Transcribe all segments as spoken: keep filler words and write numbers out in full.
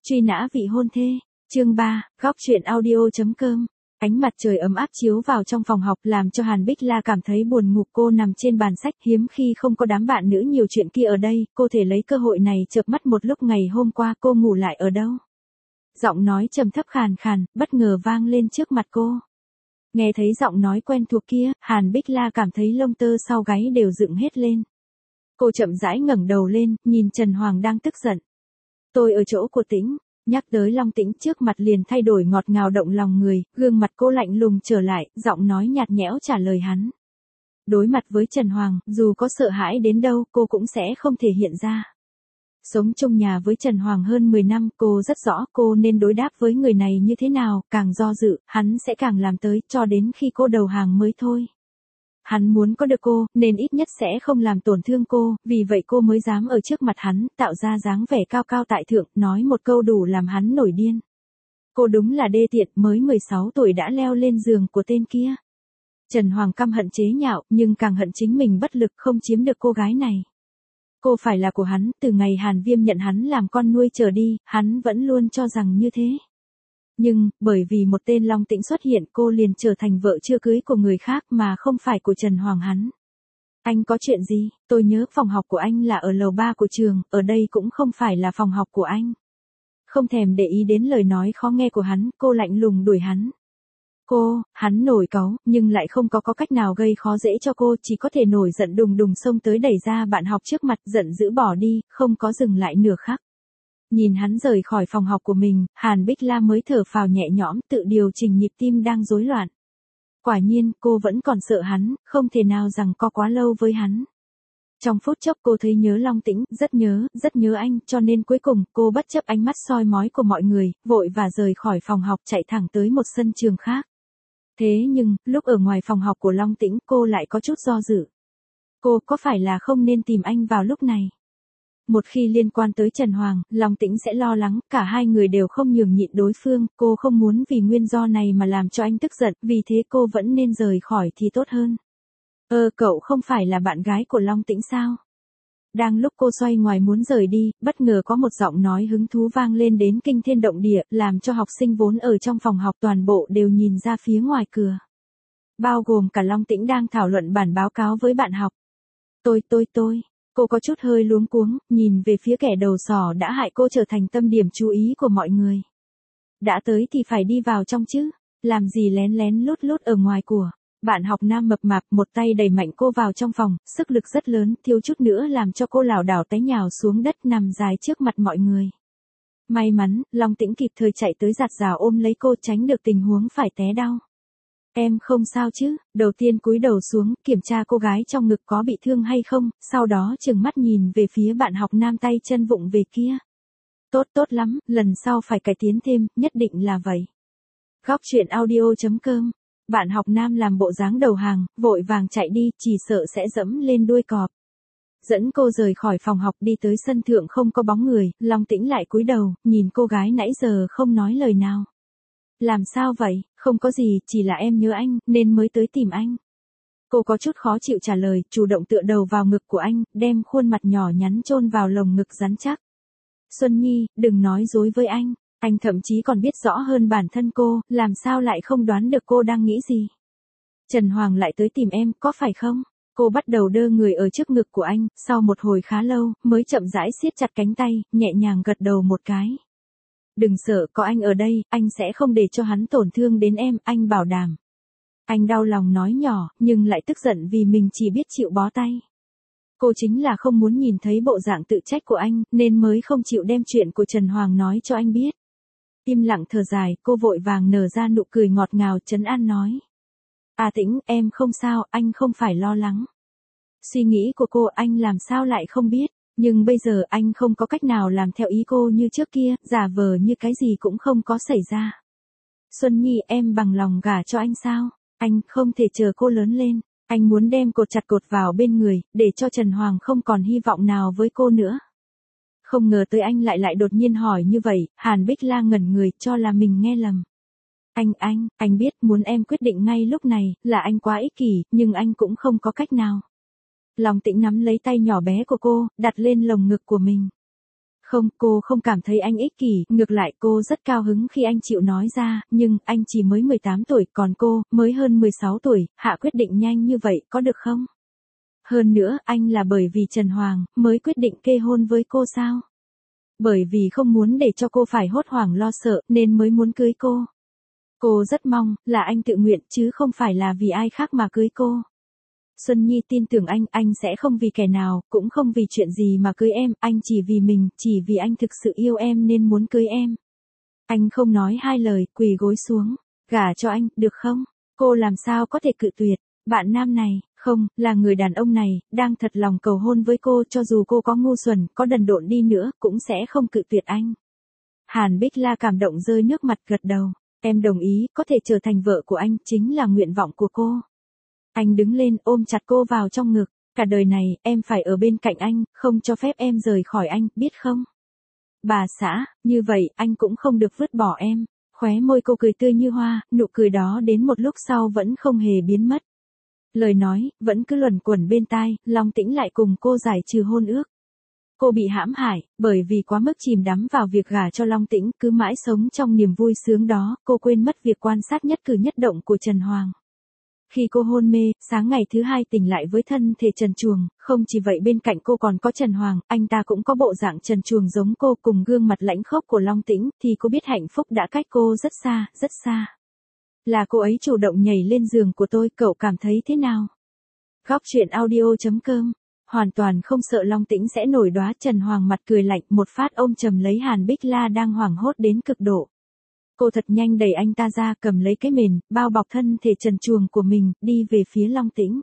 Truy nã vị hôn thê, chương ba, góc truyện audio.com. Ánh mặt trời ấm áp chiếu vào trong phòng học làm cho Hàn Bích La cảm thấy buồn ngủ. Cô nằm trên bàn sách, hiếm khi không có đám bạn nữ nhiều chuyện kia ở đây, cô thể lấy cơ hội này chợp mắt một lúc. Ngày hôm qua cô ngủ lại ở đâu? Giọng nói trầm thấp khàn khàn, bất ngờ vang lên trước mặt cô. Nghe thấy giọng nói quen thuộc kia, Hàn Bích La cảm thấy lông tơ sau gáy đều dựng hết lên. Cô chậm rãi ngẩng đầu lên, nhìn Trần Hoàng đang tức giận. Tôi ở chỗ của Tĩnh. Nhắc tới Long Tĩnh, trước mặt liền thay đổi ngọt ngào động lòng người, gương mặt cô lạnh lùng trở lại, giọng nói nhạt nhẽo trả lời hắn. Đối mặt với Trần Hoàng, dù có sợ hãi đến đâu, cô cũng sẽ không thể hiện ra. Sống chung nhà với Trần Hoàng hơn mười năm, cô rất rõ cô nên đối đáp với người này như thế nào, càng do dự, hắn sẽ càng làm tới, cho đến khi cô đầu hàng mới thôi. Hắn muốn có được cô, nên ít nhất sẽ không làm tổn thương cô, vì vậy cô mới dám ở trước mặt hắn, tạo ra dáng vẻ cao cao tại thượng, nói một câu đủ làm hắn nổi điên. Cô đúng là đê tiện, mới mười sáu tuổi đã leo lên giường của tên kia. Trần Hoàng căm hận chế nhạo, nhưng càng hận chính mình bất lực không chiếm được cô gái này. Cô phải là của hắn, từ ngày Hàn Viêm nhận hắn làm con nuôi trở đi, hắn vẫn luôn cho rằng như thế. Nhưng, bởi vì một tên Long Tĩnh xuất hiện, cô liền trở thành vợ chưa cưới của người khác mà không phải của Trần Hoàng hắn. Anh có chuyện gì? Tôi nhớ phòng học của anh là ở lầu ba của trường, ở đây cũng không phải là phòng học của anh. Không thèm để ý đến lời nói khó nghe của hắn, cô lạnh lùng đuổi hắn. Cô, hắn nổi cáu, nhưng lại không có có cách nào gây khó dễ cho cô, chỉ có thể nổi giận đùng đùng xông tới đẩy ra bạn học trước mặt, giận dữ bỏ đi, không có dừng lại nửa khắc. Nhìn hắn rời khỏi phòng học của mình, Hàn Bích La mới thở phào nhẹ nhõm, tự điều chỉnh nhịp tim đang rối loạn. Quả nhiên, cô vẫn còn sợ hắn, không thể nào rằng co quá lâu với hắn. Trong phút chốc cô thấy nhớ Long Tĩnh, rất nhớ, rất nhớ anh, cho nên cuối cùng, cô bất chấp ánh mắt soi mói của mọi người, vội và rời khỏi phòng học chạy thẳng tới một sân trường khác. Thế nhưng, lúc ở ngoài phòng học của Long Tĩnh, cô lại có chút do dự. Cô có phải là không nên tìm anh vào lúc này? Một khi liên quan tới Trần Hoàng, Long Tĩnh sẽ lo lắng, cả hai người đều không nhường nhịn đối phương, cô không muốn vì nguyên do này mà làm cho anh tức giận, vì thế cô vẫn nên rời khỏi thì tốt hơn. Ơ, cậu không phải là bạn gái của Long Tĩnh sao? Đang lúc cô xoay ngoài muốn rời đi, bất ngờ có một giọng nói hứng thú vang lên đến kinh thiên động địa, làm cho học sinh vốn ở trong phòng học toàn bộ đều nhìn ra phía ngoài cửa. Bao gồm cả Long Tĩnh đang thảo luận bản báo cáo với bạn học. Tôi tôi tôi. Cô có chút hơi luống cuống, nhìn về phía kẻ đầu sỏ đã hại cô trở thành tâm điểm chú ý của mọi người. Đã tới thì phải đi vào trong chứ, làm gì lén lén lút lút ở ngoài của. Bạn học nam mập mạp một tay đẩy mạnh cô vào trong phòng, sức lực rất lớn, thiếu chút nữa làm cho cô lảo đảo té nhào xuống đất nằm dài trước mặt mọi người. May mắn, Long Tĩnh kịp thời chạy tới giặt rào ôm lấy cô tránh được tình huống phải té đau. Em không sao chứ? Đầu tiên cúi đầu xuống, kiểm tra cô gái trong ngực có bị thương hay không, sau đó trừng mắt nhìn về phía bạn học nam tay chân vụng về kia. Tốt tốt lắm, lần sau phải cải tiến thêm, nhất định là vậy. Góc truyện audio.com. Bạn học nam làm bộ dáng đầu hàng, vội vàng chạy đi, chỉ sợ sẽ dẫm lên đuôi cọp. Dẫn cô rời khỏi phòng học đi tới sân thượng không có bóng người, Long Tĩnh lại cúi đầu, nhìn cô gái nãy giờ không nói lời nào. Làm sao vậy? Không có gì, chỉ là em nhớ anh, nên mới tới tìm anh. Cô có chút khó chịu trả lời, chủ động tựa đầu vào ngực của anh, đem khuôn mặt nhỏ nhắn chôn vào lồng ngực rắn chắc. Xuân Nhi, đừng nói dối với anh, anh thậm chí còn biết rõ hơn bản thân cô, làm sao lại không đoán được cô đang nghĩ gì. Trần Hoàng lại tới tìm em, có phải không? Cô bắt đầu đơ người ở trước ngực của anh, sau một hồi khá lâu, mới chậm rãi siết chặt cánh tay, nhẹ nhàng gật đầu một cái. Đừng sợ, có anh ở đây, anh sẽ không để cho hắn tổn thương đến em, anh bảo đảm. Anh đau lòng nói nhỏ, nhưng lại tức giận vì mình chỉ biết chịu bó tay. Cô chính là không muốn nhìn thấy bộ dạng tự trách của anh, nên mới không chịu đem chuyện của Trần Hoàng nói cho anh biết. Im lặng thở dài, cô vội vàng nở ra nụ cười ngọt ngào trấn an nói. À Tĩnh, em không sao, anh không phải lo lắng. Suy nghĩ của cô anh làm sao lại không biết. Nhưng bây giờ anh không có cách nào làm theo ý cô như trước kia, giả vờ như cái gì cũng không có xảy ra. Xuân Nhi, em bằng lòng gả cho anh sao? Anh không thể chờ cô lớn lên. Anh muốn đem cột chặt cột vào bên người, để cho Trần Hoàng không còn hy vọng nào với cô nữa. Không ngờ tới anh lại lại đột nhiên hỏi như vậy, Hàn Bích La ngẩn người cho là mình nghe lầm. Anh, anh, anh biết muốn em quyết định ngay lúc này, là anh quá ích kỷ, nhưng anh cũng không có cách nào. Long Tĩnh nắm lấy tay nhỏ bé của cô, đặt lên lồng ngực của mình. Không, cô không cảm thấy anh ích kỷ, ngược lại cô rất cao hứng khi anh chịu nói ra, nhưng anh chỉ mới mười tám tuổi, còn cô, mới hơn mười sáu tuổi, hạ quyết định nhanh như vậy, có được không? Hơn nữa, anh là bởi vì Trần Hoàng, mới quyết định kê hôn với cô sao? Bởi vì không muốn để cho cô phải hốt hoảng lo sợ, nên mới muốn cưới cô. Cô rất mong, là anh tự nguyện, chứ không phải là vì ai khác mà cưới cô. Xuân Nhi tin tưởng anh, anh sẽ không vì kẻ nào, cũng không vì chuyện gì mà cưới em, anh chỉ vì mình, chỉ vì anh thực sự yêu em nên muốn cưới em. Anh không nói hai lời, quỳ gối xuống, gả cho anh, được không? Cô làm sao có thể cự tuyệt, bạn nam này, không, là người đàn ông này, đang thật lòng cầu hôn với cô, cho dù cô có ngu xuẩn, có đần độn đi nữa, cũng sẽ không cự tuyệt anh. Hàn Bích La cảm động rơi nước mặt gật đầu, em đồng ý, có thể trở thành vợ của anh, chính là nguyện vọng của cô. Anh đứng lên ôm chặt cô vào trong ngực, cả đời này, em phải ở bên cạnh anh, không cho phép em rời khỏi anh, biết không? Bà xã, như vậy, anh cũng không được vứt bỏ em. Khóe môi cô cười tươi như hoa, nụ cười đó đến một lúc sau vẫn không hề biến mất. Lời nói, vẫn cứ luẩn quẩn bên tai, Long Tĩnh lại cùng cô giải trừ hôn ước. Cô bị hãm hại, bởi vì quá mức chìm đắm vào việc gả cho Long Tĩnh, cứ mãi sống trong niềm vui sướng đó, cô quên mất việc quan sát nhất cử nhất động của Trần Hoàng. Khi cô hôn mê, sáng ngày thứ hai tỉnh lại với thân thể trần truồng, không chỉ vậy bên cạnh cô còn có Trần Hoàng, anh ta cũng có bộ dạng trần truồng giống cô cùng gương mặt lãnh khốc của Long Tĩnh, thì cô biết hạnh phúc đã cách cô rất xa, rất xa. Là cô ấy chủ động nhảy lên giường của tôi, cậu cảm thấy thế nào? Góc truyện audio chấm com, hoàn toàn không sợ Long Tĩnh sẽ nổi đoá. Trần Hoàng mặt cười lạnh, một phát ôm chầm lấy Hàn Bích La đang hoảng hốt đến cực độ. Cô thật nhanh đẩy anh ta ra, cầm lấy cái mền, bao bọc thân thể trần truồng của mình, đi về phía Long Tĩnh.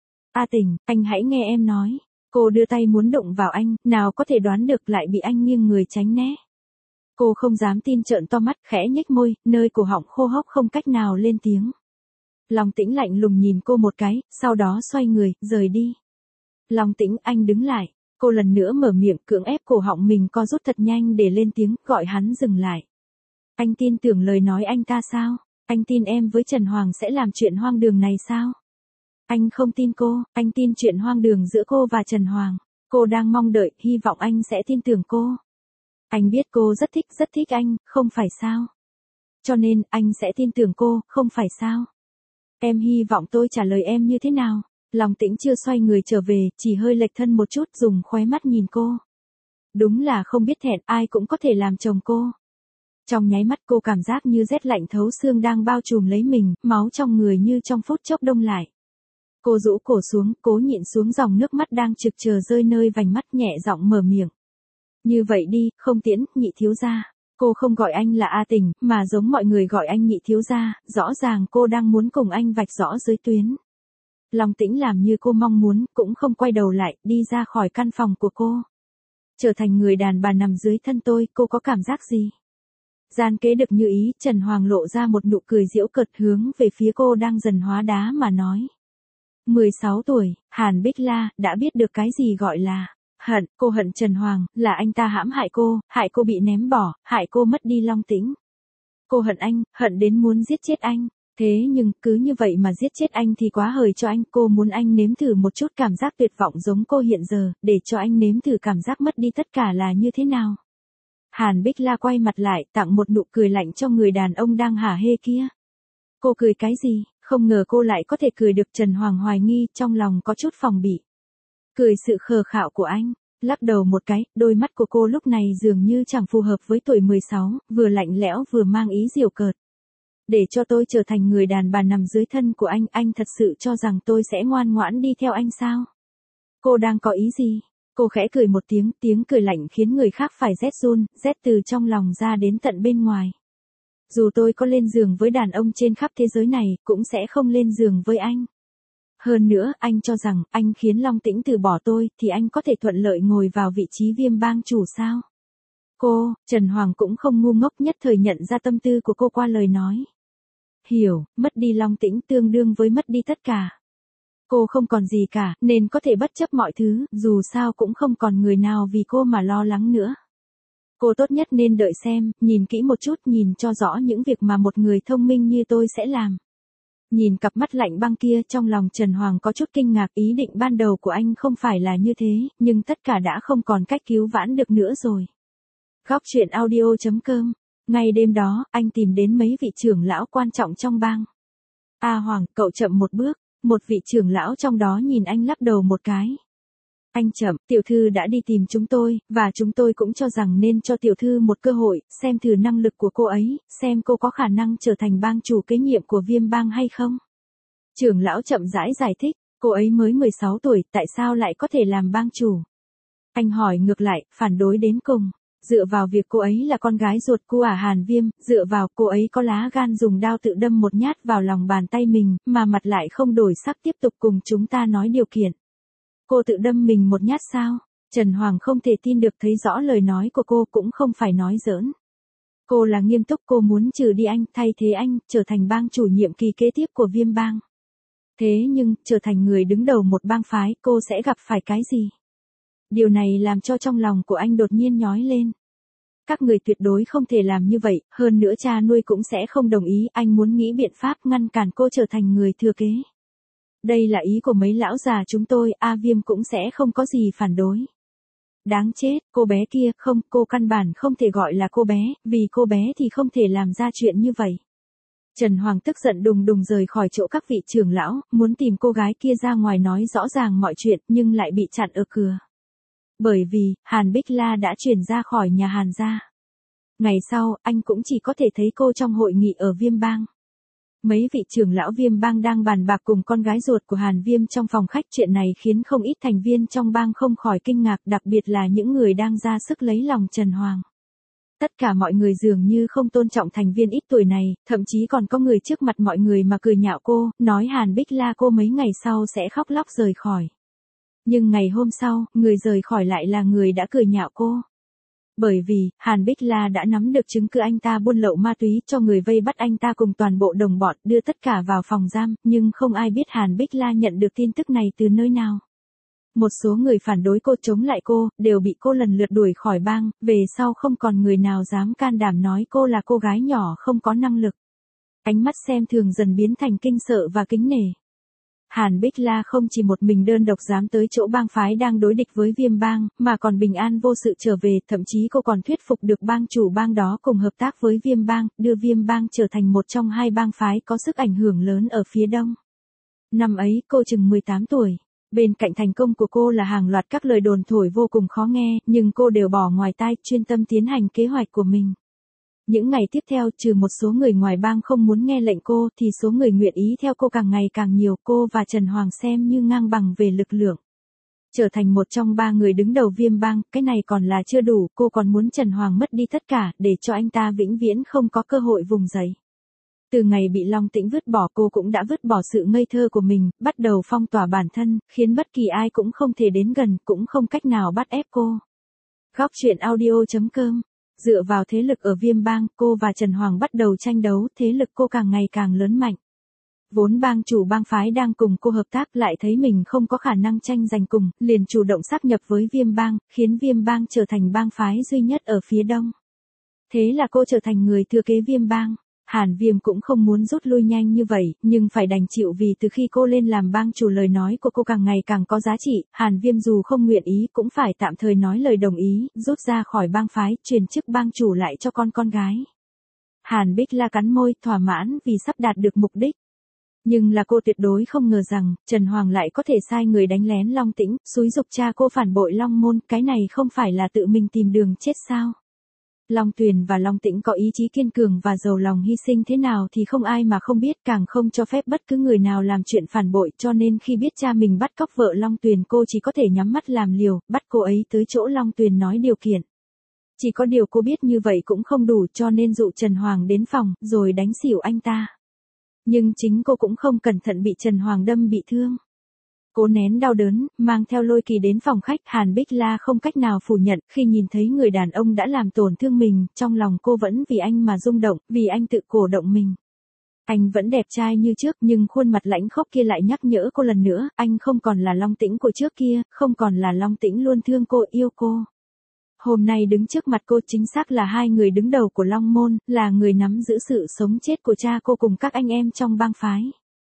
A Tình, anh hãy nghe em nói. Cô đưa tay muốn đụng vào anh, nào có thể đoán được lại bị anh nghiêng người tránh né. Cô không dám tin trợn to mắt, khẽ nhếch môi, nơi cổ họng khô hốc không cách nào lên tiếng. Long Tĩnh lạnh lùng nhìn cô một cái, sau đó xoay người, rời đi. Long Tĩnh, anh đứng lại. Cô lần nữa mở miệng, cưỡng ép cổ họng mình co rút thật nhanh để lên tiếng, gọi hắn dừng lại. Anh tin tưởng lời nói anh ta sao? Anh tin em với Trần Hoàng sẽ làm chuyện hoang đường này sao? Anh không tin cô, anh tin chuyện hoang đường giữa cô và Trần Hoàng. Cô đang mong đợi, hy vọng anh sẽ tin tưởng cô. Anh biết cô rất thích, rất thích anh, không phải sao? Cho nên, anh sẽ tin tưởng cô, không phải sao? Em hy vọng tôi trả lời em như thế nào? Long Tĩnh chưa xoay người trở về, chỉ hơi lệch thân một chút, dùng khóe mắt nhìn cô. Đúng là không biết thẹn, ai cũng có thể làm chồng cô. Trong nháy mắt cô cảm giác như rét lạnh thấu xương đang bao trùm lấy mình, máu trong người như trong phút chốc đông lại. Cô rũ cổ xuống, cố nhịn xuống dòng nước mắt đang trực chờ rơi nơi vành mắt, nhẹ giọng mở miệng. Như vậy đi, không Tiễn, nhị thiếu gia. Cô không gọi anh là A Tình, mà giống mọi người gọi anh nhị thiếu gia, rõ ràng cô đang muốn cùng anh vạch rõ giới tuyến. Long Tĩnh làm như cô mong muốn, cũng không quay đầu lại, đi ra khỏi căn phòng của cô. Trở thành người đàn bà nằm dưới thân tôi, cô có cảm giác gì? Gian kế được như ý, Trần Hoàng lộ ra một nụ cười giễu cợt hướng về phía cô đang dần hóa đá mà nói. mười sáu tuổi, Hàn Bích La, đã biết được cái gì gọi là hận, cô hận Trần Hoàng, là anh ta hãm hại cô, hại cô bị ném bỏ, hại cô mất đi Long Tĩnh. Cô hận anh, hận đến muốn giết chết anh. Thế nhưng, cứ như vậy mà giết chết anh thì quá hời cho anh, cô muốn anh nếm thử một chút cảm giác tuyệt vọng giống cô hiện giờ, để cho anh nếm thử cảm giác mất đi tất cả là như thế nào. Hàn Bích La quay mặt lại, tặng một nụ cười lạnh cho người đàn ông đang hả hê kia. Cô cười cái gì, không ngờ cô lại có thể cười được. Trần Hoàng hoài nghi, trong lòng có chút phòng bị. Cười sự khờ khạo của anh, lắc đầu một cái, đôi mắt của cô lúc này dường như chẳng phù hợp với tuổi mười sáu, vừa lạnh lẽo vừa mang ý giễu cợt. Để cho tôi trở thành người đàn bà nằm dưới thân của anh, anh thật sự cho rằng tôi sẽ ngoan ngoãn đi theo anh sao? Cô đang có ý gì? Cô khẽ cười một tiếng, tiếng cười lạnh khiến người khác phải rét run, rét từ trong lòng ra đến tận bên ngoài. Dù tôi có lên giường với đàn ông trên khắp thế giới này, cũng sẽ không lên giường với anh. Hơn nữa, anh cho rằng, anh khiến Long Tĩnh từ bỏ tôi, thì anh có thể thuận lợi ngồi vào vị trí Viêm Bang chủ sao? Cô, Trần Hoàng cũng không ngu ngốc, nhất thời nhận ra tâm tư của cô qua lời nói. Hiểu, mất đi Long Tĩnh tương đương với mất đi tất cả. Cô không còn gì cả, nên có thể bất chấp mọi thứ, dù sao cũng không còn người nào vì cô mà lo lắng nữa. Cô tốt nhất nên đợi xem, nhìn kỹ một chút, nhìn cho rõ những việc mà một người thông minh như tôi sẽ làm. Nhìn cặp mắt lạnh băng kia, trong lòng Trần Hoàng có chút kinh ngạc, ý định ban đầu của anh không phải là như thế, nhưng tất cả đã không còn cách cứu vãn được nữa rồi. Góc chuyện audio chấm com. Ngay đêm đó, anh tìm đến mấy vị trưởng lão quan trọng trong bang. A Hoàng, cậu chậm một bước. Một vị trưởng lão trong đó nhìn anh lắc đầu một cái. Anh chậm, tiểu thư đã đi tìm chúng tôi, và chúng tôi cũng cho rằng nên cho tiểu thư một cơ hội, xem thử năng lực của cô ấy, xem cô có khả năng trở thành bang chủ kế nhiệm của Viêm bang hay không. Trưởng lão chậm rãi giải thích, cô ấy mới mười sáu tuổi, tại sao lại có thể làm bang chủ? Anh hỏi ngược lại, phản đối đến cùng. Dựa vào việc cô ấy là con gái ruột của ả Hàn Viêm, dựa vào cô ấy có lá gan dùng đao tự đâm một nhát vào lòng bàn tay mình, mà mặt lại không đổi sắc tiếp tục cùng chúng ta nói điều kiện. Cô tự đâm mình một nhát sao? Trần Hoàng không thể tin được, thấy rõ lời nói của cô cũng không phải nói giỡn. Cô là nghiêm túc, cô muốn trừ đi anh, thay thế anh, trở thành bang chủ nhiệm kỳ kế tiếp của Viêm bang. Thế nhưng, trở thành người đứng đầu một bang phái, cô sẽ gặp phải cái gì? Điều này làm cho trong lòng của anh đột nhiên nhói lên. Các người tuyệt đối không thể làm như vậy, hơn nữa cha nuôi cũng sẽ không đồng ý, anh muốn nghĩ biện pháp ngăn cản cô trở thành người thừa kế. Đây là ý của mấy lão già chúng tôi, A Viêm cũng sẽ không có gì phản đối. Đáng chết, cô bé kia, không, cô căn bản không thể gọi là cô bé, vì cô bé thì không thể làm ra chuyện như vậy. Trần Hoàng tức giận đùng đùng rời khỏi chỗ các vị trưởng lão, muốn tìm cô gái kia ra ngoài nói rõ ràng mọi chuyện nhưng lại bị chặn ở cửa. Bởi vì, Hàn Bích La đã chuyển ra khỏi nhà Hàn gia. Ngày sau, anh cũng chỉ có thể thấy cô trong hội nghị ở Viêm bang. Mấy vị trưởng lão Viêm bang đang bàn bạc cùng con gái ruột của Hàn Viêm trong phòng khách, chuyện này khiến không ít thành viên trong bang không khỏi kinh ngạc, đặc biệt là những người đang ra sức lấy lòng Trần Hoàng. Tất cả mọi người dường như không tôn trọng thành viên ít tuổi này, thậm chí còn có người trước mặt mọi người mà cười nhạo cô, nói Hàn Bích La cô mấy ngày sau sẽ khóc lóc rời khỏi. Nhưng ngày hôm sau, người rời khỏi lại là người đã cười nhạo cô. Bởi vì, Hàn Bích La đã nắm được chứng cứ anh ta buôn lậu ma túy, cho người vây bắt anh ta cùng toàn bộ đồng bọn, đưa tất cả vào phòng giam, nhưng không ai biết Hàn Bích La nhận được tin tức này từ nơi nào. Một số người phản đối cô, chống lại cô, đều bị cô lần lượt đuổi khỏi bang, về sau không còn người nào dám can đảm nói cô là cô gái nhỏ không có năng lực. Ánh mắt xem thường dần biến thành kinh sợ và kính nể. Hàn Bích La không chỉ một mình đơn độc dám tới chỗ bang phái đang đối địch với Viêm bang, mà còn bình an vô sự trở về, thậm chí cô còn thuyết phục được bang chủ bang đó cùng hợp tác với Viêm bang, đưa Viêm bang trở thành một trong hai bang phái có sức ảnh hưởng lớn ở phía đông. Năm ấy, cô chừng mười tám tuổi. Bên cạnh thành công của cô là hàng loạt các lời đồn thổi vô cùng khó nghe, nhưng cô đều bỏ ngoài tai, chuyên tâm tiến hành kế hoạch của mình. Những ngày tiếp theo, trừ một số người ngoài bang không muốn nghe lệnh cô, thì số người nguyện ý theo cô càng ngày càng nhiều, cô và Trần Hoàng xem như ngang bằng về lực lượng. Trở thành một trong ba người đứng đầu Viêm bang, cái này còn là chưa đủ, cô còn muốn Trần Hoàng mất đi tất cả, để cho anh ta vĩnh viễn không có cơ hội vùng dậy. Từ ngày bị Long Tĩnh vứt bỏ, cô cũng đã vứt bỏ sự ngây thơ của mình, bắt đầu phong tỏa bản thân, khiến bất kỳ ai cũng không thể đến gần, cũng không cách nào bắt ép cô. Góc chuyện audio chấm com. Dựa vào thế lực ở Viêm bang, cô và Trần Hoàng bắt đầu tranh đấu, thế lực cô càng ngày càng lớn mạnh. Vốn bang chủ bang phái đang cùng cô hợp tác lại thấy mình không có khả năng tranh giành cùng, liền chủ động sáp nhập với Viêm bang, khiến Viêm bang trở thành bang phái duy nhất ở phía đông. Thế là cô trở thành người thừa kế Viêm bang. Hàn Viêm cũng không muốn rút lui nhanh như vậy, nhưng phải đành chịu vì từ khi cô lên làm bang chủ lời nói của cô càng ngày càng có giá trị, Hàn Viêm dù không nguyện ý cũng phải tạm thời nói lời đồng ý, rút ra khỏi bang phái, truyền chức bang chủ lại cho con con gái. Hàn Bích La cắn môi, thỏa mãn vì sắp đạt được mục đích. Nhưng là cô tuyệt đối không ngờ rằng, Trần Hoàng lại có thể sai người đánh lén Long Tĩnh, xúi giục cha cô phản bội Long Môn, cái này không phải là tự mình tìm đường chết sao? Long Tuyền và Long Tĩnh có ý chí kiên cường và giàu lòng hy sinh thế nào thì không ai mà không biết, càng không cho phép bất cứ người nào làm chuyện phản bội, cho nên khi biết cha mình bắt cóc vợ Long Tuyền, cô chỉ có thể nhắm mắt làm liều, bắt cô ấy tới chỗ Long Tuyền nói điều kiện. Chỉ có điều cô biết như vậy cũng không đủ, cho nên dụ Trần Hoàng đến phòng, rồi đánh xỉu anh ta. Nhưng chính cô cũng không cẩn thận bị Trần Hoàng đâm bị thương. Cô nén đau đớn, mang theo Lôi Kỳ đến phòng khách, Hàn Bích La không cách nào phủ nhận, khi nhìn thấy người đàn ông đã làm tổn thương mình, trong lòng cô vẫn vì anh mà rung động, vì anh tự cổ động mình. Anh vẫn đẹp trai như trước, nhưng khuôn mặt lãnh khốc kia lại nhắc nhở cô lần nữa, anh không còn là Long Tĩnh của trước kia, không còn là Long Tĩnh luôn thương cô, yêu cô. Hôm nay đứng trước mặt cô chính xác là hai người đứng đầu của Long Môn, là người nắm giữ sự sống chết của cha cô cùng các anh em trong bang phái.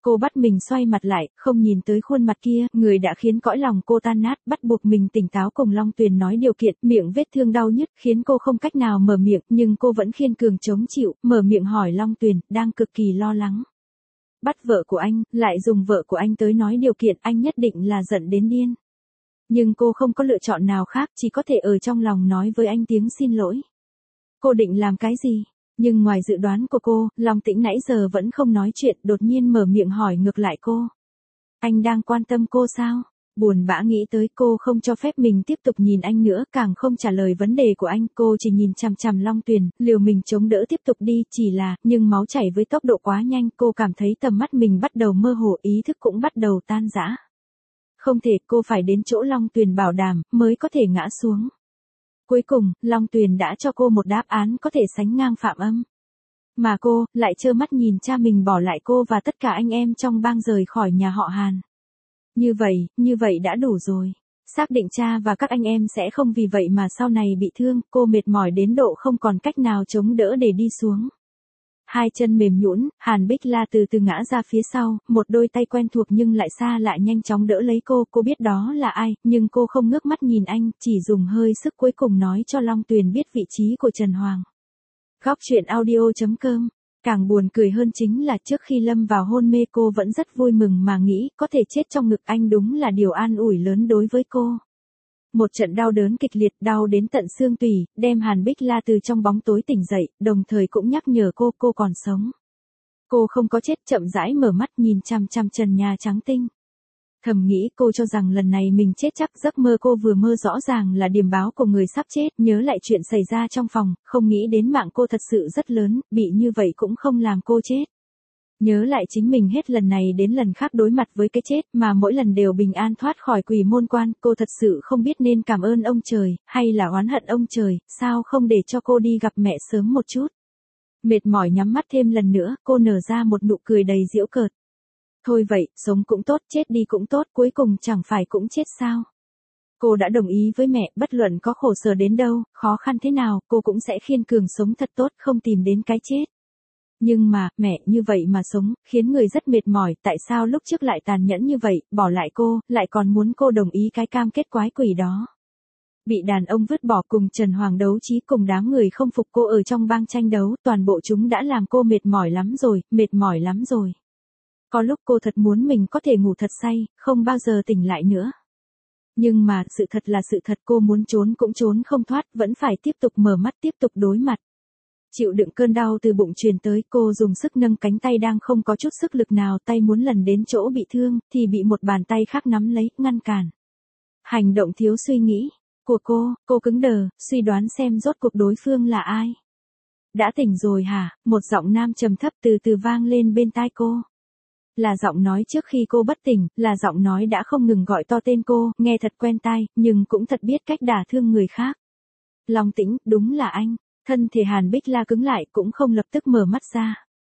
Cô bắt mình xoay mặt lại, không nhìn tới khuôn mặt kia, người đã khiến cõi lòng cô tan nát, bắt buộc mình tỉnh táo cùng Long Tuyền nói điều kiện, miệng vết thương đau nhức, khiến cô không cách nào mở miệng, nhưng cô vẫn khiên cường chống chịu, mở miệng hỏi Long Tuyền, đang cực kỳ lo lắng. Bắt vợ của anh, lại dùng vợ của anh tới nói điều kiện, anh nhất định là giận đến điên. Nhưng cô không có lựa chọn nào khác, chỉ có thể ở trong lòng nói với anh tiếng xin lỗi. Cô định làm cái gì? Nhưng ngoài dự đoán của cô, Long Tĩnh nãy giờ vẫn không nói chuyện, đột nhiên mở miệng hỏi ngược lại cô. Anh đang quan tâm cô sao? Buồn bã nghĩ tới, cô không cho phép mình tiếp tục nhìn anh nữa, càng không trả lời vấn đề của anh, cô chỉ nhìn chằm chằm Long Tuyền, liều mình chống đỡ tiếp tục đi, chỉ là, nhưng máu chảy với tốc độ quá nhanh, cô cảm thấy tầm mắt mình bắt đầu mơ hồ, ý thức cũng bắt đầu tan rã. Không thể, cô phải đến chỗ Long Tuyền bảo đảm, mới có thể ngã xuống. Cuối cùng, Long Tuyền đã cho cô một đáp án có thể sánh ngang Phạm Âm. Mà cô, lại trơ mắt nhìn cha mình bỏ lại cô và tất cả anh em trong bang rời khỏi nhà họ Hàn. Như vậy, như vậy đã đủ rồi. Xác định cha và các anh em sẽ không vì vậy mà sau này bị thương, cô mệt mỏi đến độ không còn cách nào chống đỡ để đi xuống. Hai chân mềm nhũn, Hàn Bích La từ từ ngã ra phía sau, một đôi tay quen thuộc nhưng lại xa lạ nhanh chóng đỡ lấy cô, cô biết đó là ai, nhưng cô không ngước mắt nhìn anh, chỉ dùng hơi sức cuối cùng nói cho Long Tuyền biết vị trí của Trần Hoàng. Góc truyện audio chấm com. Càng buồn cười hơn chính là trước khi lâm vào hôn mê cô vẫn rất vui mừng mà nghĩ có thể chết trong ngực anh đúng là điều an ủi lớn đối với cô. Một trận đau đớn kịch liệt, đau đến tận xương tủy, đem Hàn Bích La từ trong bóng tối tỉnh dậy, đồng thời cũng nhắc nhở cô cô còn sống. Cô không có chết, chậm rãi mở mắt nhìn chằm chằm trần nhà trắng tinh. Thầm nghĩ cô cho rằng lần này mình chết chắc, giấc mơ cô vừa mơ rõ ràng là điềm báo của người sắp chết, nhớ lại chuyện xảy ra trong phòng, không nghĩ đến mạng cô thật sự rất lớn, bị như vậy cũng không làm cô chết. Nhớ lại chính mình hết lần này đến lần khác đối mặt với cái chết mà mỗi lần đều bình an thoát khỏi quỷ môn quan, cô thật sự không biết nên cảm ơn ông trời, hay là oán hận ông trời, sao không để cho cô đi gặp mẹ sớm một chút. Mệt mỏi nhắm mắt thêm lần nữa, cô nở ra một nụ cười đầy giễu cợt. Thôi vậy, sống cũng tốt, chết đi cũng tốt, cuối cùng chẳng phải cũng chết sao. Cô đã đồng ý với mẹ, bất luận có khổ sở đến đâu, khó khăn thế nào, cô cũng sẽ khiên cường sống thật tốt, không tìm đến cái chết. Nhưng mà, mẹ, như vậy mà sống, khiến người rất mệt mỏi, tại sao lúc trước lại tàn nhẫn như vậy, bỏ lại cô, lại còn muốn cô đồng ý cái cam kết quái quỷ đó. Bị đàn ông vứt bỏ cùng Trần Hoàng đấu trí cùng đám người không phục cô ở trong bang tranh đấu, toàn bộ chúng đã làm cô mệt mỏi lắm rồi, mệt mỏi lắm rồi. Có lúc cô thật muốn mình có thể ngủ thật say, không bao giờ tỉnh lại nữa. Nhưng mà, sự thật là sự thật, cô muốn trốn cũng trốn không thoát, vẫn phải tiếp tục mở mắt, tiếp tục đối mặt. Chịu đựng cơn đau từ bụng truyền tới, cô dùng sức nâng cánh tay đang không có chút sức lực nào, tay muốn lần đến chỗ bị thương, thì bị một bàn tay khác nắm lấy, ngăn cản. Hành động thiếu suy nghĩ của cô, cô cứng đờ, suy đoán xem rốt cuộc đối phương là ai. Đã tỉnh rồi hả? Một giọng nam trầm thấp từ từ vang lên bên tai cô. Là giọng nói trước khi cô bất tỉnh, là giọng nói đã không ngừng gọi to tên cô, nghe thật quen tai, nhưng cũng thật biết cách đả thương người khác. Long Tĩnh, đúng là anh. Thân thể Hàn Bích La cứng lại, cũng không lập tức mở mắt ra.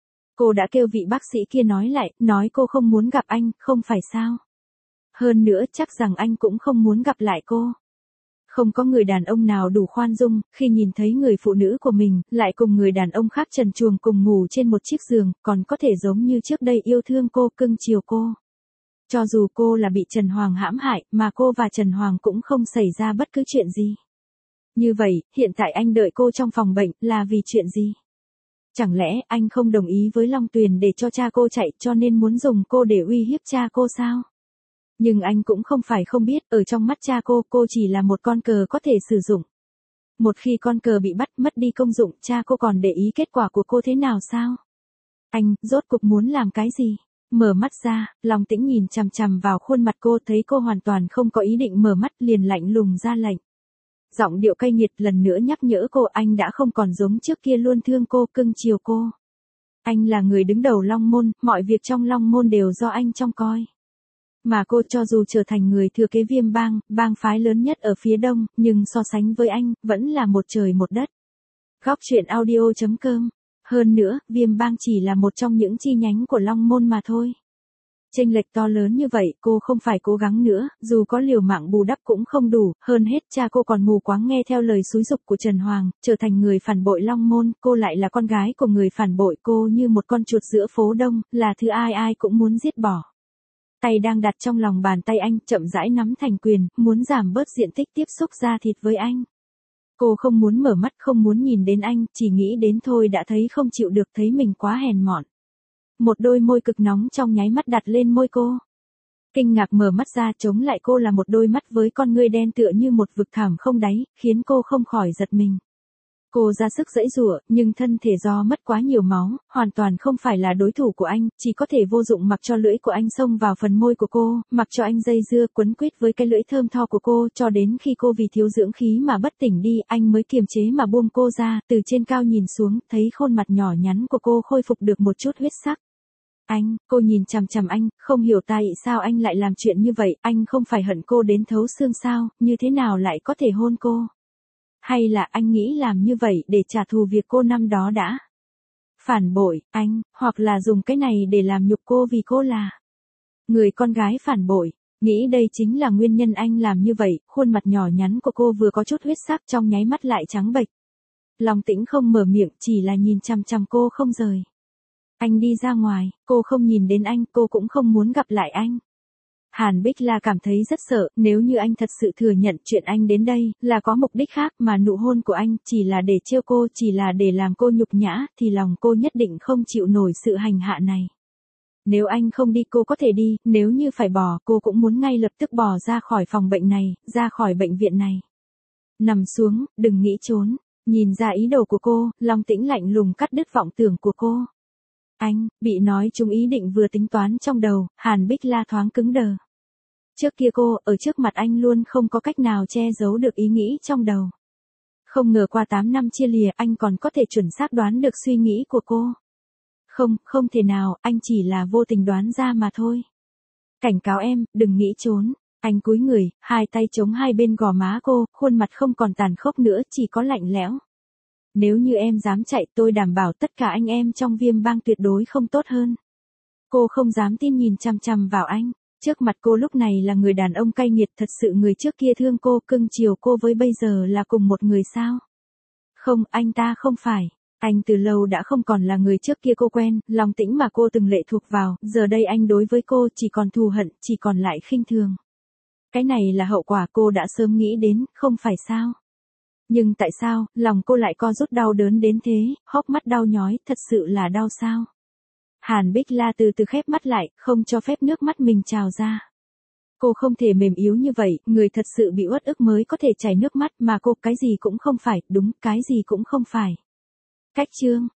Cô đã kêu vị bác sĩ kia nói lại, nói cô không muốn gặp anh, không phải sao? Hơn nữa chắc rằng anh cũng không muốn gặp lại cô. Không có người đàn ông nào đủ khoan dung, khi nhìn thấy người phụ nữ của mình, lại cùng người đàn ông khác trần truồng cùng ngủ trên một chiếc giường, còn có thể giống như trước đây yêu thương cô, cưng chiều cô. Cho dù cô là bị Trần Hoàng hãm hại, mà cô và Trần Hoàng cũng không xảy ra bất cứ chuyện gì. Như vậy, hiện tại anh đợi cô trong phòng bệnh, là vì chuyện gì? Chẳng lẽ anh không đồng ý với Long Tuyền để cho cha cô chạy, cho nên muốn dùng cô để uy hiếp cha cô sao? Nhưng anh cũng không phải không biết, ở trong mắt cha cô, cô chỉ là một con cờ có thể sử dụng. Một khi con cờ bị bắt, mất đi công dụng, cha cô còn để ý kết quả của cô thế nào sao? Anh, rốt cuộc muốn làm cái gì? Mở mắt ra, Long Tĩnh nhìn chằm chằm vào khuôn mặt cô, thấy cô hoàn toàn không có ý định mở mắt, liền lạnh lùng ra lệnh. Giọng điệu cay nghiệt lần nữa nhắc nhở cô, anh đã không còn giống trước kia luôn thương cô, cưng chiều cô. Anh là người đứng đầu Long Môn, mọi việc trong Long Môn đều do anh trông coi. Mà cô cho dù trở thành người thừa kế Viêm bang, bang phái lớn nhất ở phía đông, nhưng so sánh với anh, vẫn là một trời một đất. Góc truyện audio chấm com. Hơn nữa, Viêm bang chỉ là một trong những chi nhánh của Long Môn mà thôi. Chênh lệch to lớn như vậy, cô không phải cố gắng nữa, dù có liều mạng bù đắp cũng không đủ, hơn hết cha cô còn mù quáng nghe theo lời xúi giục của Trần Hoàng, trở thành người phản bội Long Môn, cô lại là con gái của người phản bội, cô như một con chuột giữa phố đông, là thứ ai ai cũng muốn giết bỏ. Tay đang đặt trong lòng bàn tay anh, chậm rãi nắm thành quyền, muốn giảm bớt diện tích tiếp xúc da thịt với anh. Cô không muốn mở mắt, không muốn nhìn đến anh, chỉ nghĩ đến thôi đã thấy không chịu được, thấy mình quá hèn mọn. Một đôi môi cực nóng trong nháy mắt đặt lên môi cô. Kinh ngạc mở mắt ra, chống lại cô là một đôi mắt với con ngươi đen tựa như một vực thẳm không đáy, khiến cô không khỏi giật mình. Cô ra sức giãy giụa, nhưng thân thể do mất quá nhiều máu, hoàn toàn không phải là đối thủ của anh, chỉ có thể vô dụng mặc cho lưỡi của anh xông vào phần môi của cô, mặc cho anh dây dưa quấn quýt với cái lưỡi thơm tho của cô, cho đến khi cô vì thiếu dưỡng khí mà bất tỉnh đi, anh mới kiềm chế mà buông cô ra, từ trên cao nhìn xuống, thấy khuôn mặt nhỏ nhắn của cô khôi phục được một chút huyết sắc. Anh, cô nhìn chằm chằm anh, không hiểu tại sao anh lại làm chuyện như vậy, anh không phải hận cô đến thấu xương sao, như thế nào lại có thể hôn cô? Hay là anh nghĩ làm như vậy để trả thù việc cô năm đó đã phản bội anh, hoặc là dùng cái này để làm nhục cô vì cô là người con gái phản bội. Nghĩ đây chính là nguyên nhân anh làm như vậy, khuôn mặt nhỏ nhắn của cô vừa có chút huyết sắc trong nháy mắt lại trắng bệch. Long Tĩnh không mở miệng, chỉ là nhìn chằm chằm cô không rời. Anh đi ra ngoài, cô không nhìn đến anh, cô cũng không muốn gặp lại anh. Hàn Bích La cảm thấy rất sợ, nếu như anh thật sự thừa nhận chuyện anh đến đây, là có mục đích khác mà nụ hôn của anh chỉ là để trêu cô, chỉ là để làm cô nhục nhã, thì lòng cô nhất định không chịu nổi sự hành hạ này. Nếu anh không đi cô có thể đi, nếu như phải bỏ cô cũng muốn ngay lập tức bỏ ra khỏi phòng bệnh này, ra khỏi bệnh viện này. Nằm xuống, đừng nghĩ trốn, nhìn ra ý đồ của cô, Long Tĩnh lạnh lùng cắt đứt vọng tưởng của cô. Anh, bị nói trúng ý định vừa tính toán trong đầu, Hàn Bích La thoáng cứng đờ. Trước kia cô, ở trước mặt anh luôn không có cách nào che giấu được ý nghĩ trong đầu. Không ngờ qua tám năm chia lìa anh còn có thể chuẩn xác đoán được suy nghĩ của cô. Không, không thể nào, anh chỉ là vô tình đoán ra mà thôi. Cảnh cáo em, đừng nghĩ trốn. Anh cúi người, hai tay chống hai bên gò má cô, khuôn mặt không còn tàn khốc nữa, chỉ có lạnh lẽo. Nếu như em dám chạy tôi đảm bảo tất cả anh em trong Viêm Bang tuyệt đối không tốt hơn. Cô không dám tin nhìn chằm chằm vào anh. Trước mặt cô lúc này là người đàn ông cay nghiệt, thật sự người trước kia thương cô, cưng chiều cô với bây giờ là cùng một người sao? Không, anh ta không phải. Anh từ lâu đã không còn là người trước kia cô quen, Long Tĩnh mà cô từng lệ thuộc vào, giờ đây anh đối với cô chỉ còn thù hận, chỉ còn lại khinh thường. Cái này là hậu quả cô đã sớm nghĩ đến, không phải sao? Nhưng tại sao, lòng cô lại co rút đau đớn đến thế, hốc mắt đau nhói, thật sự là đau sao? Hàn Bích La từ từ khép mắt lại, không cho phép nước mắt mình trào ra. Cô không thể mềm yếu như vậy, người thật sự bị uất ức mới có thể chảy nước mắt mà cô cái gì cũng không phải, đúng, cái gì cũng không phải. Cách chương